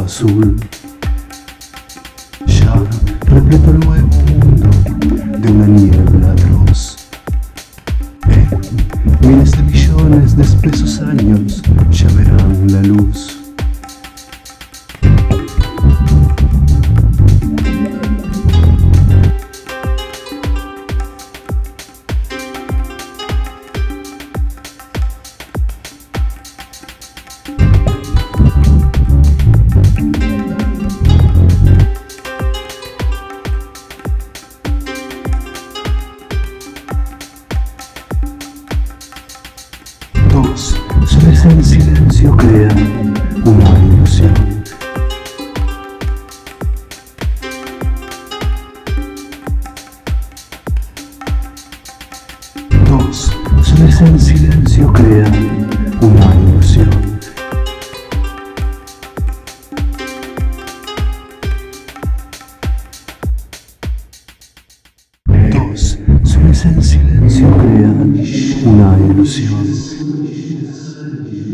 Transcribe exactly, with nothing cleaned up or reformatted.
azul. Ya repleto el nuevo mundo de una niebla atroz. En miles de millones de espesos años ya verán la luz. Dos seres en silencio crean una ilusión. Dos seres en silencio crean una ilusión. Dos seres en silencio crean una ilusión.